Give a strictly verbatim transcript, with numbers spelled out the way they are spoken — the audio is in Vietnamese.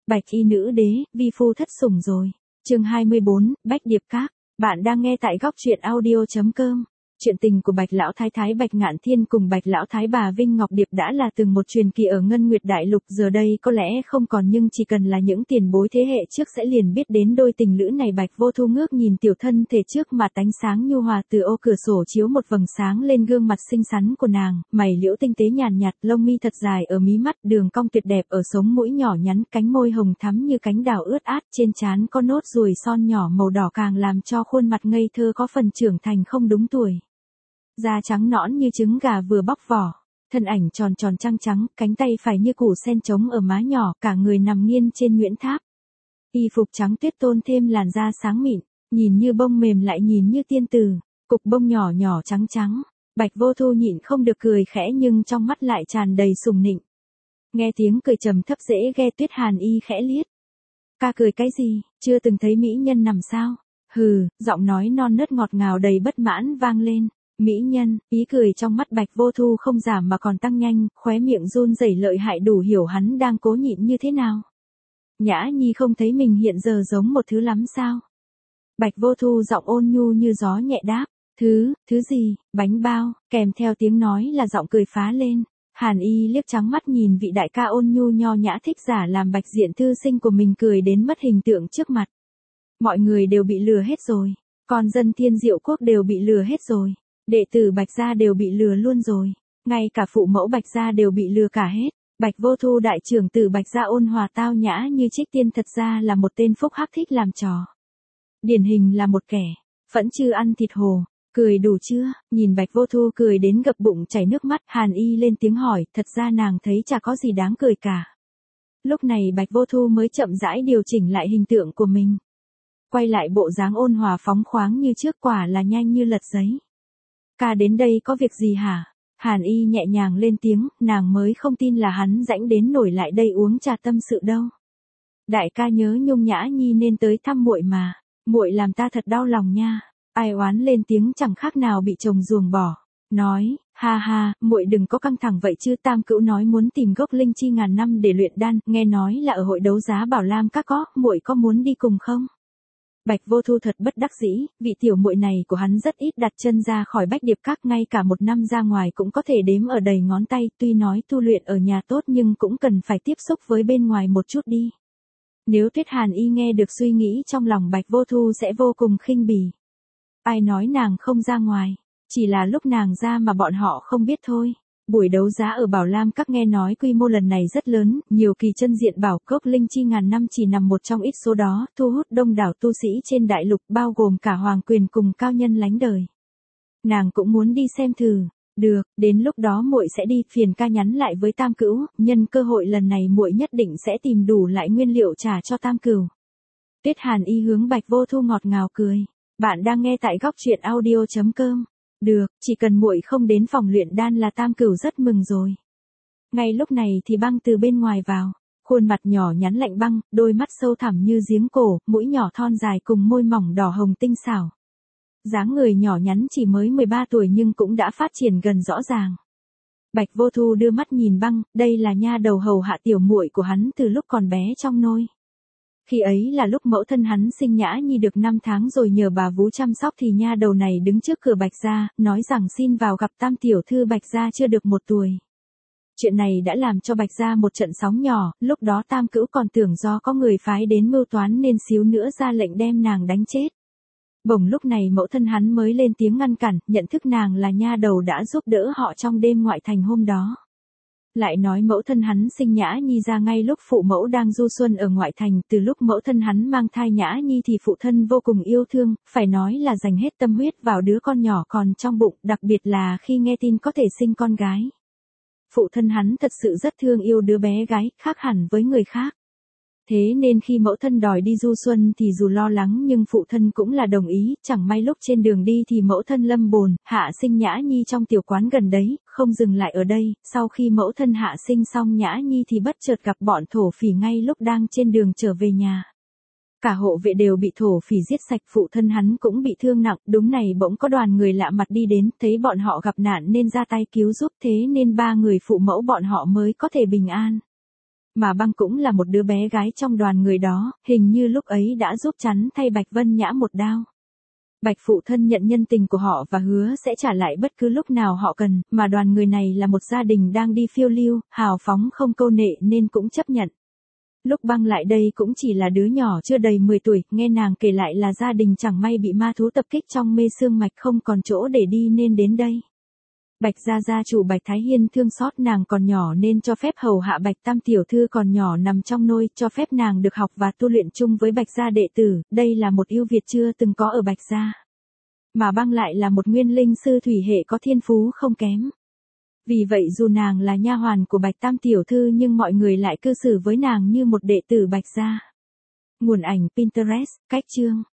Bạch y nữ đế, vi phu thất sủng rồi. Chương hai mươi bốn, Bách Điệp Các. Bạn đang nghe tại góc truyện audio chấm com. Chuyện tình của Bạch lão thái thái Bạch Ngạn Thiên cùng Bạch lão thái bà Vinh Ngọc Điệp đã là từng một truyền kỳ ở Ngân Nguyệt Đại Lục, giờ đây có lẽ không còn, nhưng chỉ cần là những tiền bối thế hệ trước sẽ liền biết đến đôi tình lữ này. Bạch Vô Thu ngước nhìn tiểu thân thể trước mặt ánh sáng nhu hòa từ ô cửa sổ chiếu một vầng sáng lên gương mặt xinh xắn của nàng, mày liễu tinh tế nhàn nhạt, lông mi thật dài ở mí mắt, đường cong tuyệt đẹp ở sống mũi nhỏ nhắn, cánh môi hồng thắm như cánh đào ướt át, trên trán có nốt ruồi son nhỏ màu đỏ càng làm cho khuôn mặt ngây thơ có phần trưởng thành không đúng tuổi. Da trắng nõn như trứng gà vừa bóc vỏ, thân ảnh tròn tròn trăng trắng, cánh tay phải như củ sen trống ở má nhỏ, cả người nằm nghiêng trên nhuyễn tháp. Y phục trắng tuyết tôn thêm làn da sáng mịn, nhìn như bông mềm lại nhìn như tiên tử, cục bông nhỏ nhỏ trắng trắng. Bạch Vô Thu nhịn không được cười khẽ nhưng trong mắt lại tràn đầy sùng nịnh. Nghe tiếng cười trầm thấp dễ nghe, Tuyết Hàn Y khẽ liếc. Ca cười cái gì, chưa từng thấy mỹ nhân nằm sao? Hừ, giọng nói non nớt ngọt ngào đầy bất mãn vang lên. Mỹ nhân, ý cười trong mắt Bạch Vô Thu không giảm mà còn tăng nhanh, khóe miệng run rẩy lợi hại, đủ hiểu hắn đang cố nhịn như thế nào. Nhã Nhi không thấy mình hiện giờ giống một thứ lắm sao? Bạch Vô Thu giọng ôn nhu như gió nhẹ đáp. Thứ, thứ gì, bánh bao, kèm theo tiếng nói là giọng cười phá lên. Hàn Y liếc trắng mắt nhìn vị đại ca ôn nhu nho nhã thích giả làm Bạch Diện thư sinh của mình cười đến mất hình tượng trước mặt. Mọi người đều bị lừa hết rồi, con dân Thiên Diệu Quốc đều bị lừa hết rồi. Đệ tử Bạch gia đều bị lừa luôn rồi, ngay cả phụ mẫu Bạch gia đều bị lừa cả hết. Bạch Vô Thu đại trưởng tử Bạch gia ôn hòa tao nhã như Trích Tiên thật ra là một tên phúc hắc thích làm trò. Điển hình là một kẻ phẫn chư ăn thịt hồ. Cười đủ chưa? Nhìn Bạch Vô Thu cười đến gập bụng chảy nước mắt, Hàn Y lên tiếng hỏi, thật ra nàng thấy chả có gì đáng cười cả. Lúc này Bạch Vô Thu mới chậm rãi điều chỉnh lại hình tượng của mình. Quay lại bộ dáng ôn hòa phóng khoáng như trước, quả là nhanh như lật giấy. Ca đến đây có việc gì hả? Hàn Y nhẹ nhàng lên tiếng, nàng mới không tin là hắn rãnh đến nổi lại đây uống trà tâm sự đâu. Đại ca nhớ Nhung Nhã Nhi nên tới thăm muội mà, muội làm ta thật đau lòng nha. Ai oán lên tiếng chẳng khác nào bị chồng ruồng bỏ. Nói, ha ha, muội đừng có căng thẳng vậy chứ, Tam Cữu nói muốn tìm gốc linh chi ngàn năm để luyện đan, nghe nói là ở hội đấu giá Bảo Lam Các có, muội có muốn đi cùng không? Bạch Vô Thu thật bất đắc dĩ, vị tiểu muội này của hắn rất ít đặt chân ra khỏi Bách Điệp Các, ngay cả một năm ra ngoài cũng có thể đếm ở đầy ngón tay, tuy nói tu luyện ở nhà tốt nhưng cũng cần phải tiếp xúc với bên ngoài một chút đi. Nếu Tuyết Hàn Y nghe được suy nghĩ trong lòng Bạch Vô Thu sẽ vô cùng khinh bỉ. Ai nói nàng không ra ngoài, chỉ là lúc nàng ra mà bọn họ không biết thôi. Buổi đấu giá ở Bảo Lam Các nghe nói quy mô lần này rất lớn, nhiều kỳ chân diện bảo cốc linh chi ngàn năm chỉ nằm một trong ít số đó, thu hút đông đảo tu sĩ trên đại lục bao gồm cả hoàng quyền cùng cao nhân lánh đời. Nàng cũng muốn đi xem thử. Được, đến lúc đó muội sẽ đi, phiền ca nhắn lại với Tam Cữu, nhân cơ hội lần này muội nhất định sẽ tìm đủ lại nguyên liệu trả cho Tam Cửu. Tuyết Hàn Y hướng Bạch Vô Thu ngọt ngào cười. Bạn đang nghe tại góc truyện audio chấm com. Được, chỉ cần muội không đến phòng luyện đan là Tam Cửu rất mừng rồi. Ngay lúc này thì Băng từ bên ngoài vào, khuôn mặt nhỏ nhắn lạnh băng, đôi mắt sâu thẳm như giếng cổ, mũi nhỏ thon dài cùng môi mỏng đỏ hồng tinh xảo. Dáng người nhỏ nhắn chỉ mới mười ba tuổi nhưng cũng đã phát triển gần rõ ràng. Bạch Vô Thu đưa mắt nhìn Băng, đây là nha đầu hầu hạ tiểu muội của hắn từ lúc còn bé trong nôi. Khi ấy là lúc mẫu thân hắn sinh Nhã Nhi được năm tháng rồi nhờ bà vú chăm sóc thì nha đầu này đứng trước cửa Bạch gia, nói rằng xin vào gặp Tam tiểu thư Bạch gia chưa được một tuổi. Chuyện này đã làm cho Bạch gia một trận sóng nhỏ, lúc đó Tam Cữu còn tưởng do có người phái đến mưu toán nên xíu nữa ra lệnh đem nàng đánh chết. Bỗng lúc này mẫu thân hắn mới lên tiếng ngăn cản, nhận thức nàng là nha đầu đã giúp đỡ họ trong đêm ngoại thành hôm đó. Lại nói mẫu thân hắn sinh Nhã Nhi ra ngay lúc phụ mẫu đang du xuân ở ngoại thành, từ lúc mẫu thân hắn mang thai Nhã Nhi thì phụ thân vô cùng yêu thương, phải nói là dành hết tâm huyết vào đứa con nhỏ còn trong bụng, đặc biệt là khi nghe tin có thể sinh con gái. Phụ thân hắn thật sự rất thương yêu đứa bé gái, khác hẳn với người khác. Thế nên khi mẫu thân đòi đi du xuân thì dù lo lắng nhưng phụ thân cũng là đồng ý, chẳng may lúc trên đường đi thì mẫu thân lâm bồn, hạ sinh Nhã Nhi trong tiểu quán gần đấy, không dừng lại ở đây, sau khi mẫu thân hạ sinh xong Nhã Nhi thì bất chợt gặp bọn thổ phỉ ngay lúc đang trên đường trở về nhà. Cả hộ vệ đều bị thổ phỉ giết sạch, phụ thân hắn cũng bị thương nặng, đúng này bỗng có đoàn người lạ mặt đi đến, thấy bọn họ gặp nạn nên ra tay cứu giúp, thế nên ba người phụ mẫu bọn họ mới có thể bình an. Mà Băng cũng là một đứa bé gái trong đoàn người đó, hình như lúc ấy đã giúp chắn thay Bạch Vân Nhã một đao. Bạch phụ thân nhận nhân tình của họ và hứa sẽ trả lại bất cứ lúc nào họ cần, mà đoàn người này là một gia đình đang đi phiêu lưu, hào phóng không câu nệ nên cũng chấp nhận. Lúc Băng lại đây cũng chỉ là đứa nhỏ chưa đầy mười tuổi, nghe nàng kể lại là gia đình chẳng may bị ma thú tập kích trong mê xương mạch không còn chỗ để đi nên đến đây. Bạch gia gia chủ Bạch Thái Hiên thương xót nàng còn nhỏ nên cho phép hầu hạ Bạch Tam tiểu thư còn nhỏ nằm trong nôi, cho phép nàng được học và tu luyện chung với Bạch gia đệ tử, đây là một ưu việt chưa từng có ở Bạch gia. Mà Băng lại là một nguyên linh sư thủy hệ có thiên phú không kém. Vì vậy dù nàng là nha hoàn của Bạch Tam tiểu thư nhưng mọi người lại cư xử với nàng như một đệ tử Bạch gia. Nguồn ảnh Pinterest, cách chương